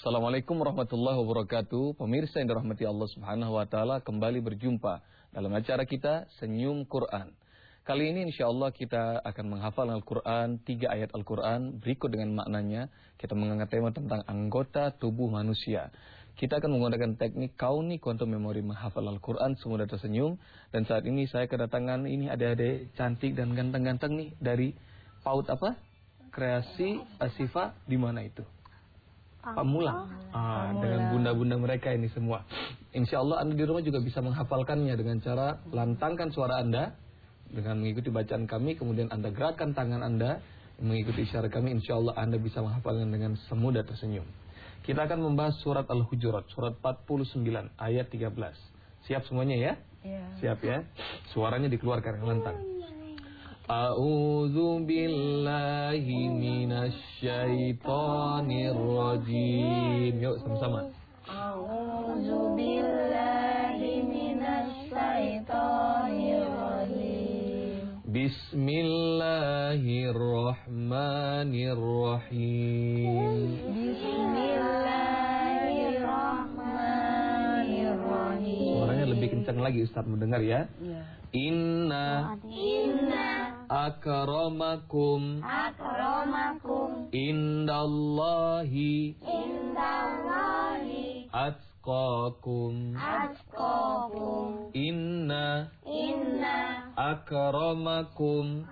Assalamualaikum warahmatullahi wabarakatuh. Pemirsa yang dirahmati Allah Subhanahu wa taala, kembali berjumpa dalam acara kita Senyum Quran. Kali ini insyaallah kita akan menghafal Al-Quran, 3 ayat Al-Quran berikut dengan maknanya. Kita mengangkat tema tentang anggota tubuh manusia. Kita akan menggunakan teknik kauni quantum memory menghafal Al-Quran semudah tersenyum. Dan saat ini saya kedatangan ini adik-adik cantik dan ganteng-ganteng nih dari PAUD apa? Kreasi Asifa, di mana itu? Pamula. Dengan bunda-bunda mereka ini semua. Insya Allah Anda di rumah juga bisa menghafalkannya dengan cara lantangkan suara Anda dengan mengikuti bacaan kami, kemudian Anda gerakkan tangan Anda mengikuti isyarat kami. Insya Allah Anda bisa menghafalnya dengan semudah tersenyum. Kita akan membahas surat Al-Hujurat, surat 49 ayat 13. Siap semuanya ya? Siap ya? Suaranya dikeluarkan yang lantang. A'udzu billahi minasy syaithanir rajim. Yuk sama-sama. A'udzu billahi minasy syaithanir rajim. Bismillahirrahmanirrahim. Bismillahirrahmanirrahim. Suaranya lebih kencang lagi Ustaz mendengar ya. Inna akramakum indallahi atqakum. Inna akramakum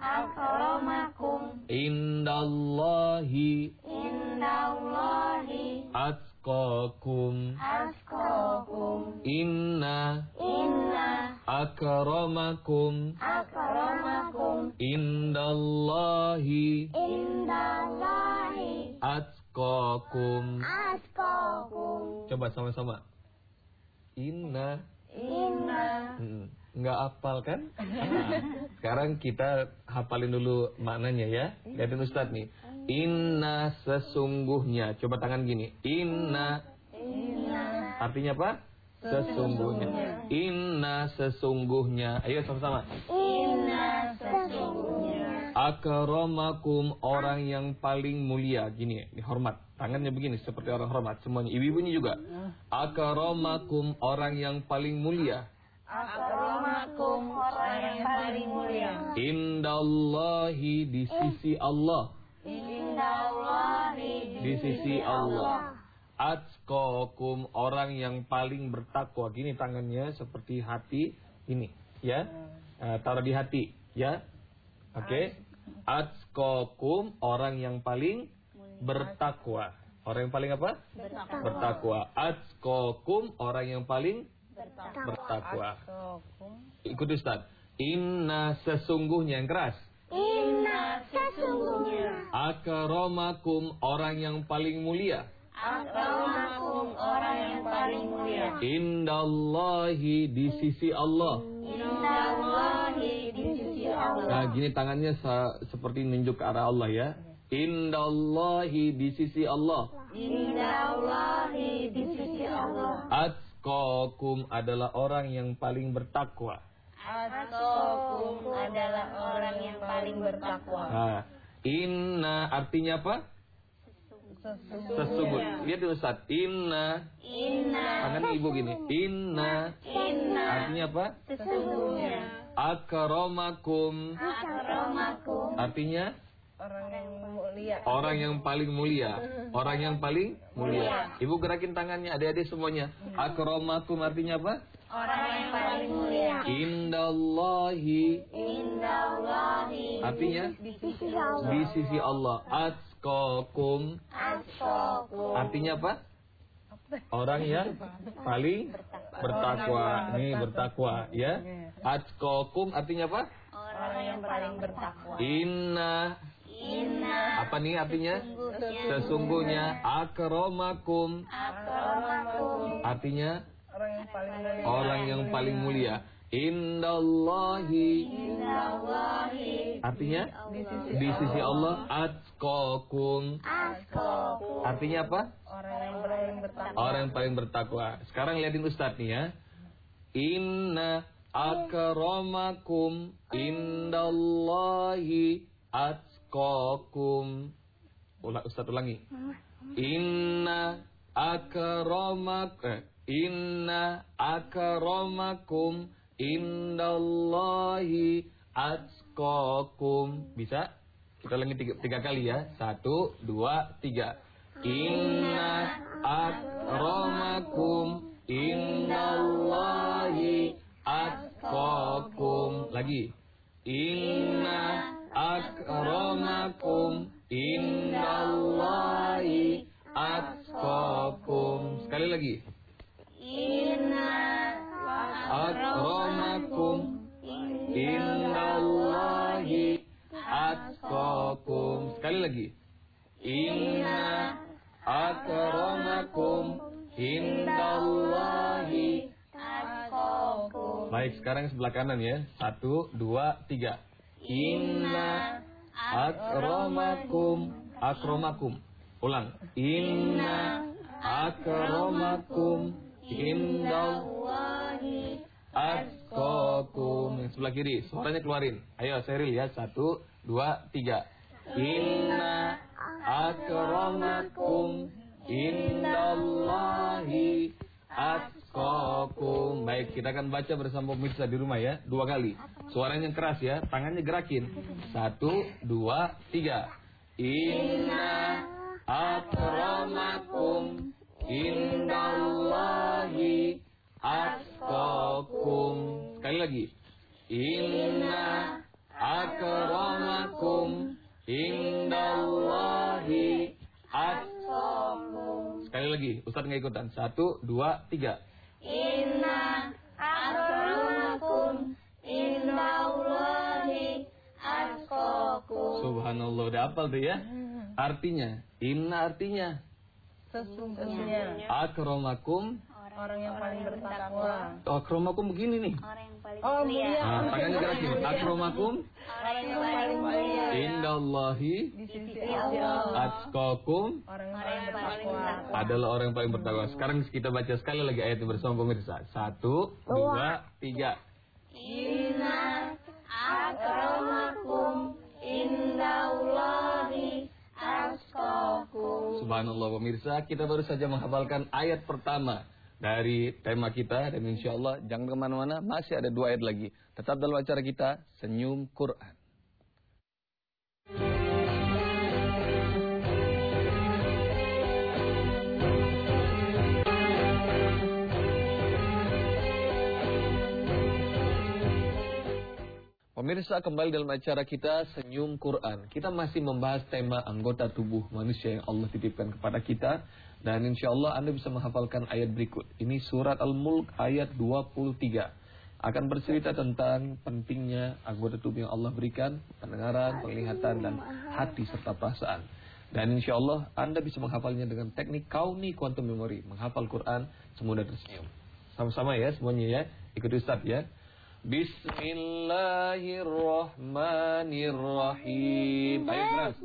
indallahi atqakum. Inna akramakum indallahi atqakum. Coba sama-sama. Inna. Nggak hafal kan? Sekarang kita hafalin dulu maknanya ya. Lihatin Ustadz nih. Inna sesungguhnya. Coba tangan gini. Inna. Artinya apa? Sesungguhnya. Inna sesungguhnya. Ayo sama-sama. Inna sesungguhnya. Akramakum orang yang paling mulia. Gini, hormat. Tangannya begini seperti orang hormat semuanya. Ibu-ibunya juga. Akramakum orang yang paling mulia. Akramakum orang yang paling mulia. Indallahi di sisi Allah. Indallahi Di sisi Allah. Atqakum orang yang paling bertakwa. Gini tangannya seperti hati ini ya. Taruh di hati ya. Oke. Atqakum orang yang paling bertakwa. Orang yang paling apa? Bertakwa. Atqakum orang yang paling bertakwa. Ikut Ustaz. Inna sesungguhnya yang keras. Inna sesungguhnya. Akramakum orang yang paling mulia. Akramakum orang yang paling mulia. Indallahi di sisi Allah. Indallahi di sisi Allah. Nah gini tangannya seperti nunjuk ke arah Allah ya. Indallahi di sisi Allah. Indallahi di sisi Allah. Atqakum adalah orang yang paling bertakwa. Atqakum adalah orang yang paling bertakwa. Nah, inna artinya apa? Sesungguhnya. Lihat Ustaz. Inna. Tangan ibu gini. Inna. Artinya apa? Sesungguhnya. Akramakum. Artinya? Orang yang mulia. Orang yang paling mulia. Orang yang paling mulia. Ibu gerakin tangannya adik-adik semuanya. Akramakum artinya apa? Orang yang paling mulia. Indallahi. Artinya? Di sisi Allah. Atqakum. Artinya apa? Orang yang paling bertakwa. Ini bertakwa ya. Atqakum artinya apa? Orang yang paling bertakwa. Inna. Apa nih artinya? Sesungguhnya. Akramakum. Artinya? Orang yang paling mulia. Indallahi. Artinya? Di sisi Allah. Atqakum. Artinya apa? Orang yang paling bertakwa. Sekarang lihatin Ustadz nih ya. Inna akramakum indallahi atqakum. Ustadz ulangi. Inna inna akramakum indallahi atqakum. Bisa? Kita ulangi tiga kali ya. 1, 2, 3. Inna akramakum indallahi atqakum. Lagi. Inna akramakum indallahi atqakum. Sekali lagi. Inna akramakum indallahi atqakum. Sekali lagi. Inna akramakum indallahi atqakum. Baik, sekarang sebelah kanan ya. 1, 2, 3. Inna akramakum. Ulang. Inna akramakum indallahi atqakum. Yang sebelah kiri, suaranya keluarin. Ayo, Seril ya. 1, 2, 3. Inna akramakum indallahi atqakum. Baik, kita akan baca bersama pemirsa di rumah ya. 2 kali. Suaranya keras ya. Tangannya gerakin. 1, 2, 3. Inna akramakum indallahi atqakum. Sekali lagi. Inna akramakum indallahi atqakum. Sekali lagi, Ustaz nggak ikutan. 1, 2, 3. Inna akramakum indallahi atqakum. Subhanallah, udah hafal tuh ya. Artinya, inna artinya Sesungguhnya akramakum. orang yang paling bertakwa. Akramakum begini nih. Orang yang paling Oh, mulia. mulia. Nah, tangannya gerakin. Akramakum Orang yang paling mulia. indallahi Di sisi Allah, atqakum orang yang Orang paling yang paling bertakwa. bertakwa. adalah orang yang paling bertakwa. Sekarang kita baca sekali lagi ayatnya bersama pemirsa. 1, 2, 3. Inna akramakum indallahi atqakum. Subhanallah pemirsa, kita baru saja menghafalkan ayat pertama dari tema kita. Dan insya Allah jangan kemana-mana, masih ada 2 ayat lagi. Tetap dalam acara kita Senyum Quran. Pemirsa, kembali dalam acara kita Senyum Quran. Kita masih membahas tema anggota tubuh manusia yang Allah titipkan kepada kita. Dan insya Allah Anda bisa menghafalkan ayat berikut. Ini surat Al-Mulk ayat 23. Akan bercerita tentang pentingnya anggota tubuh yang Allah berikan. Pendengaran, penglihatan, dan hati serta perasaan. Dan insya Allah Anda bisa menghafalnya dengan teknik kauni quantum memory. Menghafal Quran semudah tersenyum. Sama-sama ya semuanya ya. Ikuti Ustaz ya. Bismillahirrahmanirrahim. Ayo keras.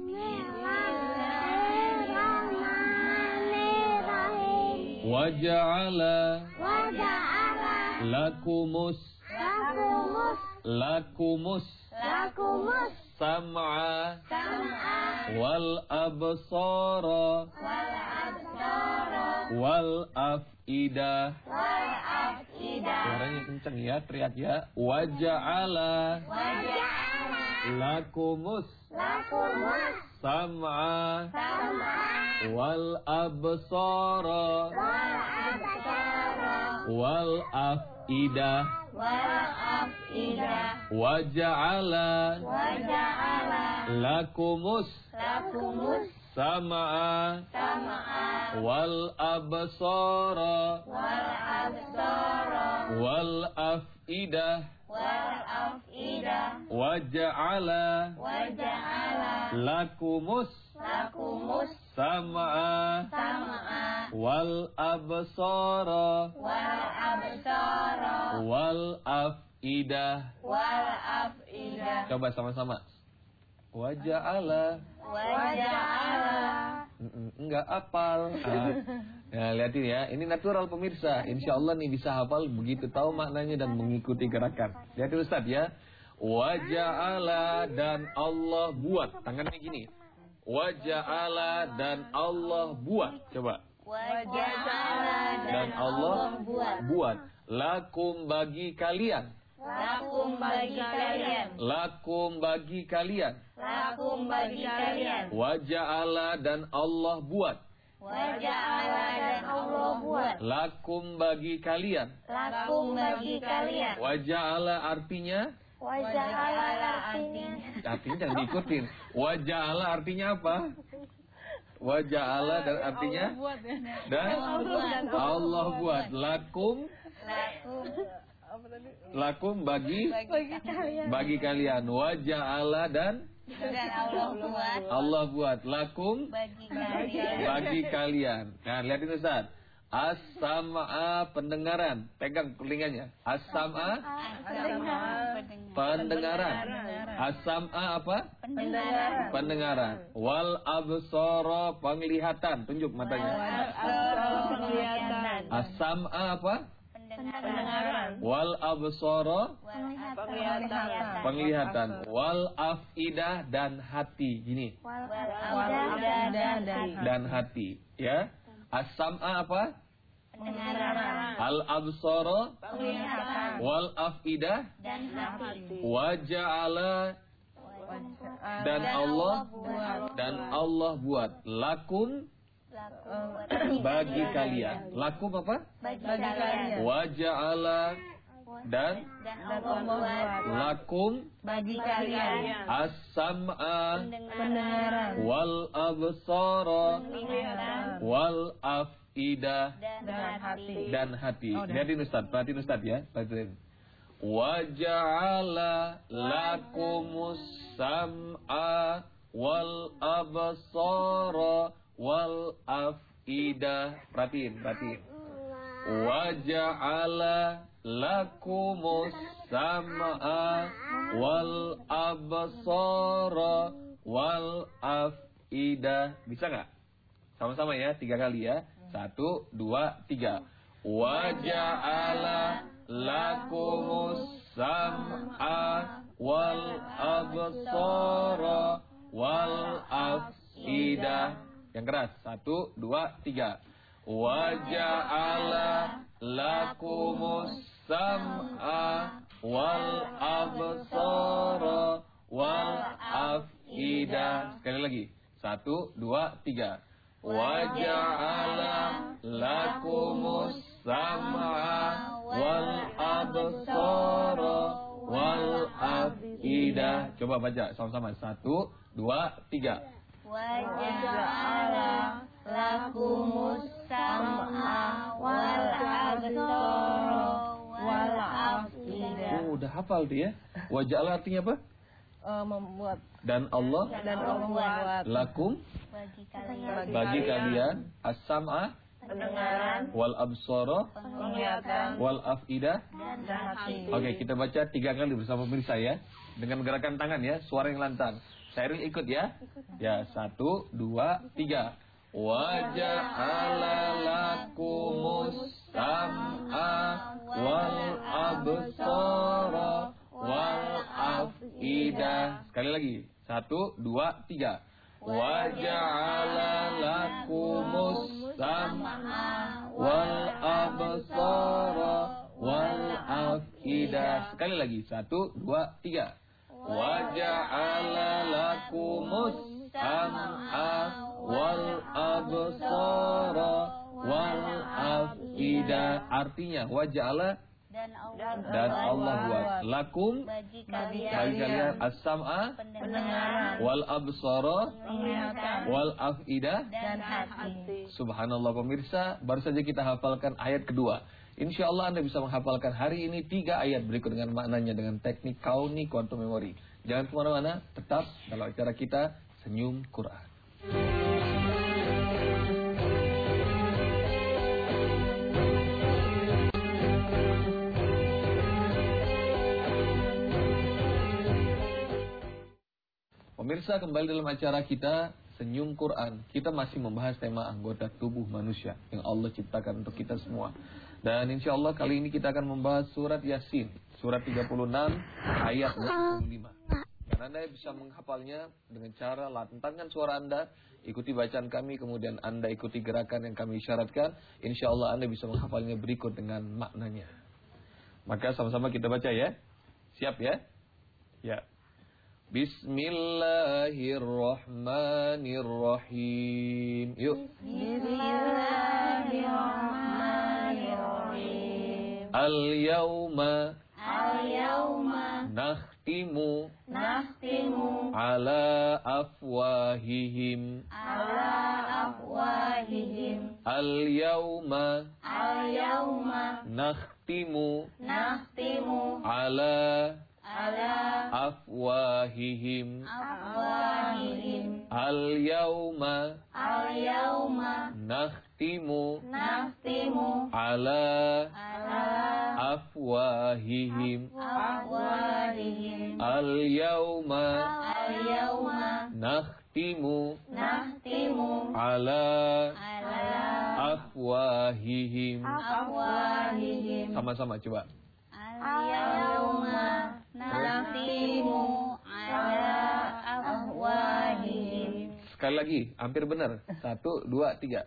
Waja'ala lakumus sam'a wal absara wal af'idah. Suaranya kenceng ya, teriak ya. Waja'ala lakumus sam'a wal absara wal af'idah. Waja'ala lakumus sam'a wal absara wal af'idah. Waja'ala lakumus sam'a wal absara wal af'idah. Coba sama-sama. Waja'ala. Enggak apal. Nah, lihatin ya, ini natural pemirsa. Insya Allah nih bisa hafal begitu tahu maknanya dan mengikuti gerakan. Lihat Ustaz ya. Waja'ala dan Allah buat. Tangannya gini. Waja'ala dan Allah buat. Coba. dan Allah buat. Lakum bagi kalian. Lakum bagi kalian. Lakum bagi kalian. Lakum bagi kalian. Wa ja'ala dan Allah buat. Waja'ala dan Allah buat. Lakum bagi kalian. Lakum bagi kalian. Wa ja'ala artinya? Waja'ala artinya. Artinya jangan diikutin. Wa ja'ala artinya apa? Wa ja'ala dan artinya? Dan Allah buat. Lakum. Lakum bagi kalian. Wa ja'ala dan Allah buat. Lakum bagi kalian. Nah, lihat ini Ustaz. As-sam'a pendengaran. Pegang telinganya. As-sam'a pendengaran. As-sam'a apa? Pendengaran. Wal absara penglihatan. Tunjuk matanya. As-sam'a apa? Pendengaran. Wal absara penglihatan. Wal afidah dan hati. Gini. Dan hati. Ya. As-sam'a apa? Pendengaran. Al absara Penglihatan. wal afidah Dan hati. wa ja'ala dan Allah buat. Lakum bagi kalian. Lakum apa? Bagi kalian. Wa ja'ala dan Allah buat. lakum Bagi kalian. as-sam'a Pendengaran. wal absara Penglihatan. wal afidah Dan hati. dan hati. Lihatin Ustaz, perhatiin Ustaz ya. Perhatiin. Wa ja'ala lakumus sam'a wal absara wal afidah. Perhatiin. Wa ja'ala lakumus sam'a wal absara wal afidah. Bisa nggak? Sama-sama ya, 3 kali ya. 1, 2, 3. Wa ja'ala lakumus sam'a wal absara wal afidah. Yang keras. 1, 2, 3. Wa ja'ala lakumus sam'a wal absara wal afidah. Sekali lagi. 1, 2, 3. Wa ja'ala lakumus sam'a wal absara wal afidah. Coba baca sama-sama. 1, 2, 3. Waja'ala lakumus sam'a wal absara wal afidah. Oh, udah hafal tuh ya. Wa ja'ala artinya apa? Membuat Dan Allah membuat lakum bagi kalian as-sam'a pendengaran, wal absara penglihatan, wal afidah. dan hati. Oke, kita baca 3 kali bersama pemirsa ya. Dengan gerakan tangan ya, suara yang lantang. Saya ikut ya. Ya, 1, 2, 3. Wa ja'ala lakumus sam'a wal absara wal afidah. Sekali lagi. 1, 2, 3. Wa ja'ala lakumus sam'a wal absara wal afidah. Sekali lagi. 1, 2, 3. Wa ja'ala lakumus sam'a wal absara wal afidah. Artinya wa ja'ala dan Allah buat. Lakum Bagi bagi kalian. kalian as-sam'a Pendengaran. wal absara penglihatan, wal afidah. Dan hati. Subhanallah pemirsa, baru saja kita hafalkan ayat kedua. Insya Allah Anda bisa menghafalkan hari ini 3 ayat berikut dengan maknanya dengan teknik kauni quantum memory. Jangan kemana-mana, tetap dalam acara kita Senyum Quran. Pemirsa, kembali dalam acara kita Senyum Quran. Kita masih membahas tema anggota tubuh manusia yang Allah ciptakan untuk kita semua. Dan insya Allah kali ini kita akan membahas surat Yasin, surat 36 ayat 65. Dan Anda bisa menghafalnya dengan cara lantangkan suara Anda, ikuti bacaan kami, kemudian Anda ikuti gerakan yang kami syaratkan. Insya Allah Anda bisa menghafalnya berikut dengan maknanya. Maka sama-sama kita baca ya. Siap ya? Ya. Bismillahirrahmanirrahim. Yuk. Bismillahirrahmanirrahim. Al-yawma Al-yawma nakhtimu nakhtimu ala afwahihim. ala afwahihim. Al-yawma Al-yawma nakhtimu nakhtimu ala ala afwahihim. afwahihim. Al-yawma Al-yawma nakhtimu nakhtimu ala ala afwahihim. afwahihim. Al-yawma Al-yawma nakhtimu nakhtimu ala ala afwahihim. afwahihim. Sama-sama coba. Al-yawma nakhtimu ala afwahihim. Sekali lagi, hampir benar. 1, 2, 3.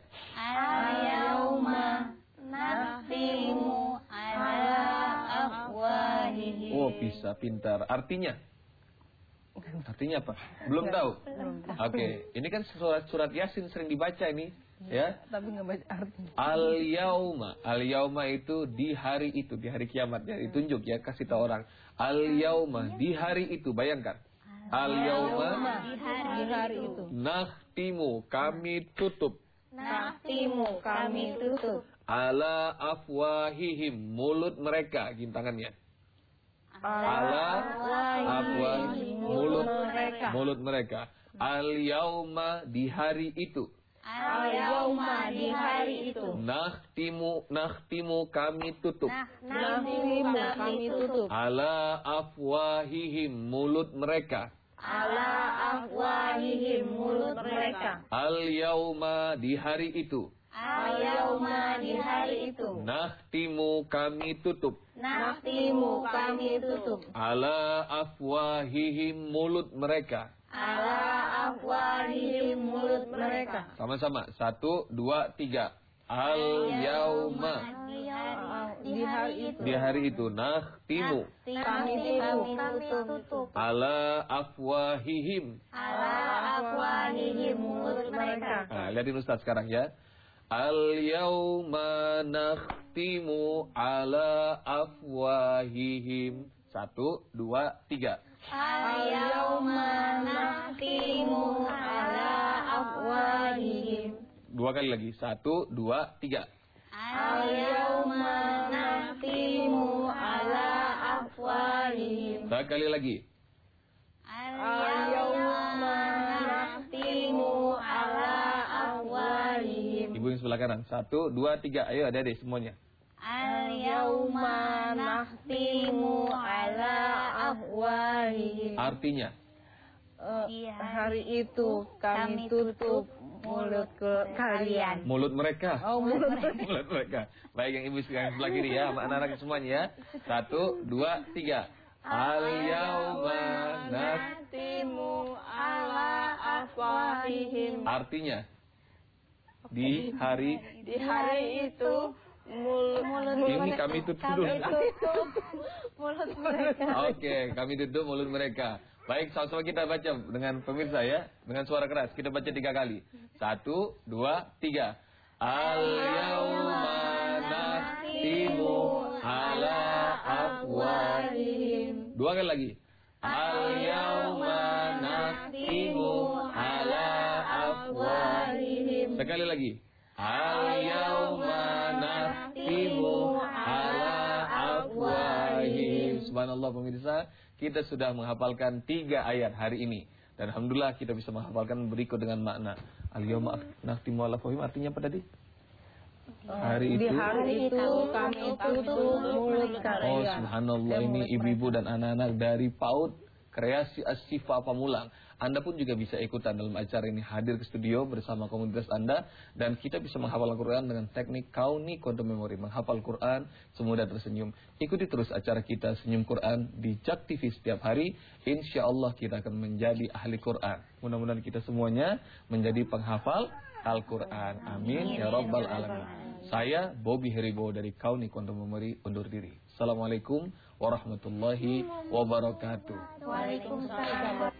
Al-yawma nakhtimu ala afwahihim. Oh, bisa, pintar. Artinya? Artinya apa? Belum tahu? Oke, ini kan surat Yasin sering dibaca ini, ya. Tapi nggak baca artinya. Al-yauma. Al-yauma itu di hari itu, di hari kiamat ya. Ditunjuk ya, kasih tahu orang. Al-yauma, di hari itu, bayangkan. Al-yauma Di hari itu. nakhtimu, kami tutup. Nakhtimu kami tutup. Ala afwahihim, mulut mereka, gintangannya. Ala afwahihim, mulut mereka. Al-yauma, di hari itu. Al-yawma di hari itu. Nakhtimu kami tutup. Nakhtimu kami tutup. Ala afwahihim, mulut mereka. Ala afwahihim mulut mereka. Al-yauma, di hari itu. Al-yawma di hari itu. Nakhtimu kami tutup. Nakhtimu kami tutup. Ala afwahihim, mulut mereka. Ala afwahihim mulut mereka. Sama-sama. 1, 2, 3. Al-yauma, Di hari itu. di hari itu. Nakhtimu Kami tutup. ala afwahihim. Ala afwahihim mulut mereka. Nah, lihatin Ustaz sekarang ya. Al-yauma nakhtimu ala afwahihim. 1, 2, 3. Al-yawma nakhtimu ala afwahihim. 2 kali lagi. 1, 2, 3. Al-yawma nakhtimu ala afwahihim. 3 kali lagi. Al-yawma nakhtimu ala afwahihim. Ibu yang sebelah kanan. 1, 2, 3. Ayo adik-adik semuanya. Al-yawma nakhtimu ala afwahihim. Artinya. Hari itu kami tutup mulut kalian. Mulut mereka. Oh, mulut Mulut mereka. Baik yang ibu yang sebelah kiri ya. Sama anak-anak semuanya ya. 1, 2, 3. Al-yawma nakhtimu ala afwahihim. Artinya. Di hari itu mulut ini kami tutup dulu. mulut mereka. Oke, kami tutup mulut mereka. Baik, sama-sama kita baca dengan pemirsa ya, dengan suara keras. Kita baca 3 kali. 1, 2, 3. Al-yawma nakhtimu ala afwahihim. 2 kali lagi. Al-yawma nakhtimu ala afwahihim. Sekali lagi. Al-yawma nakhtimu ala afwahihim. Subhanallah pemirsa, kita sudah menghafalkan 3 ayat hari ini. Dan alhamdulillah kita bisa menghafalkan berikut dengan makna. Al-yawma nakhtimu ala afwahihim artinya apa tadi? Hari itu. Di hari itu kami tutup mulut kalian. Oh subhanallah, ini ibu-ibu dan anak-anak dari PAUD kreasi Asyifa Pamulang. Anda pun juga bisa ikutan dalam acara ini, hadir ke studio bersama komunitas Anda, dan kita bisa menghafal Al-Quran dengan teknik Kauni Quantum Memory, menghafal Quran semudah tersenyum. Ikuti terus acara kita Senyum Quran di JAK TV setiap hari. Insya Allah kita akan menjadi ahli Quran. Mudah-mudahan kita semuanya menjadi penghafal Al-Quran. Amin ya Rabbal Alamin. Saya Bobby Heribo dari Kauni Quantum Memory undur diri. Assalamualaikum warahmatullahi wabarakatuh. Waalaikumsalam.